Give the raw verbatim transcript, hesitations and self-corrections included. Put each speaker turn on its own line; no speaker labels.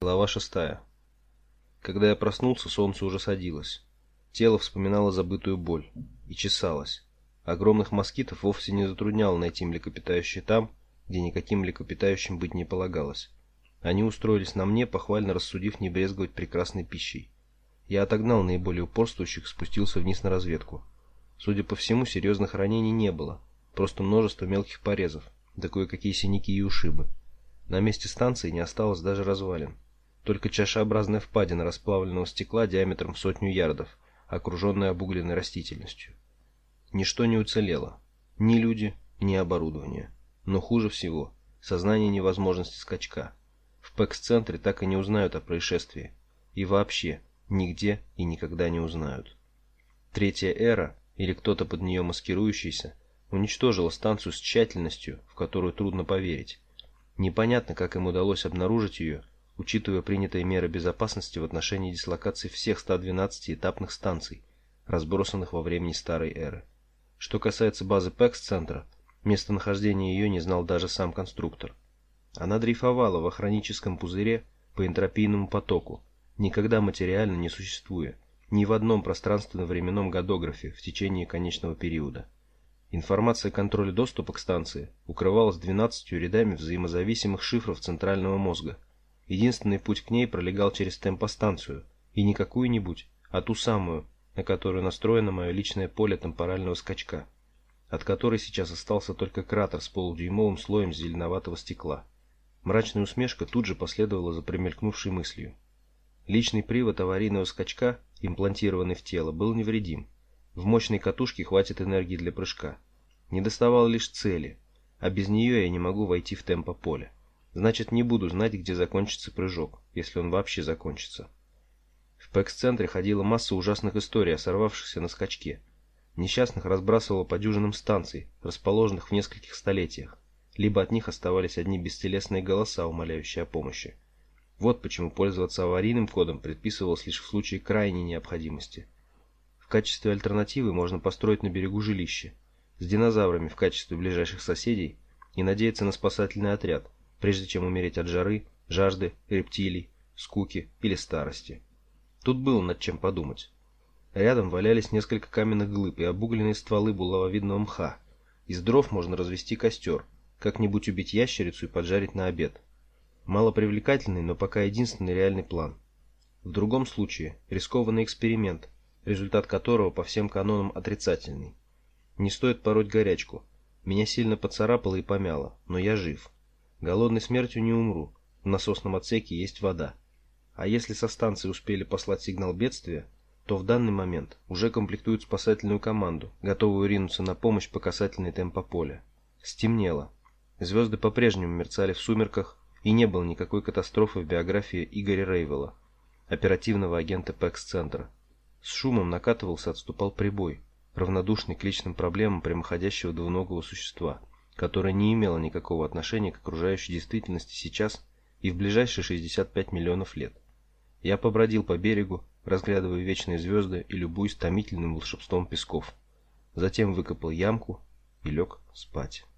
Глава шестая. Когда я проснулся, солнце уже садилось. Тело вспоминало забытую боль и чесалось. Огромных москитов вовсе не затрудняло найти млекопитающие там, где никаким млекопитающим быть не полагалось. Они устроились на мне, похвально рассудив не брезговать прекрасной пищей. Я отогнал наиболее упорствующих и спустился вниз на разведку. Судя по всему, серьезных ранений не было, просто множество мелких порезов, да кое-какие синяки и ушибы. На месте станции не осталось даже развалин. Только чашеобразная впадина расплавленного стекла диаметром в сотню ярдов, окруженная обугленной растительностью. Ничто не уцелело. Ни люди, ни оборудование. Но хуже всего — сознание невозможности скачка. В Пэкс-центре так и не узнают о происшествии. И вообще, нигде и никогда не узнают. Третья эра, или кто-то под нее маскирующийся, уничтожила станцию с тщательностью, в которую трудно поверить. Непонятно, как им удалось обнаружить ее, учитывая принятые меры безопасности в отношении дислокации всех ста двенадцати этапных станций, разбросанных во времени старой эры. Что касается базы Пэкс-центра, местонахождение ее не знал даже сам конструктор. Она дрейфовала в охроническом пузыре по энтропийному потоку, никогда материально не существуя, ни в одном пространственно-временном годографе в течение конечного периода. Информация контроля доступа к станции укрывалась двенадцатью рядами взаимозависимых шифров центрального мозга. Единственный путь к ней пролегал через темпостанцию, и не какую-нибудь, а ту самую, на которую настроено мое личное поле темпорального скачка, от которой сейчас остался только кратер с полудюймовым слоем зеленоватого стекла. Мрачная усмешка тут же последовала за промелькнувшей мыслью. Личный привод аварийного скачка, имплантированный в тело, был невредим. В мощной катушке хватит энергии для прыжка. Недоставало лишь цели, а без нее я не могу войти в темпополе. Значит, не буду знать, где закончится прыжок, если он вообще закончится. В Пэкс-центре ходила масса ужасных историй о сорвавшихся на скачке. Несчастных разбрасывало по дюжинам станций, расположенных в нескольких столетиях. Либо от них оставались одни бестелесные голоса, умоляющие о помощи. Вот почему пользоваться аварийным входом предписывалось лишь в случае крайней необходимости. В качестве альтернативы можно построить на берегу жилище, с динозаврами в качестве ближайших соседей, и надеяться на спасательный отряд, прежде чем умереть от жары, жажды, рептилий, скуки или старости. Тут было над чем подумать. Рядом валялись несколько каменных глыб и обугленные стволы булавовидного мха. Из дров можно развести костер, как-нибудь убить ящерицу и поджарить на обед. Малопривлекательный, но пока единственный реальный план. В другом случае рискованный эксперимент, результат которого по всем канонам отрицательный. Не стоит пороть горячку. Меня сильно поцарапало и помяло, но я жив. Голодной смертью не умру. В насосном отсеке есть вода. А если со станции успели послать сигнал бедствия, то в данный момент уже комплектуют спасательную команду, готовую ринуться на помощь по касательной темпополя. Стемнело. Звезды по-прежнему мерцали в сумерках, и не было никакой катастрофы в биографии Игоря Рейвела, оперативного агента Пэкс-центра. С шумом накатывался, отступал прибой, равнодушный к личным проблемам прямоходящего двуногого существа, которое не имело никакого отношения к окружающей действительности сейчас и в ближайшие шестьдесят пять миллионов лет. Я побродил по берегу, разглядывая вечные звезды и любуясь томительным волшебством песков. Затем выкопал ямку и лег спать.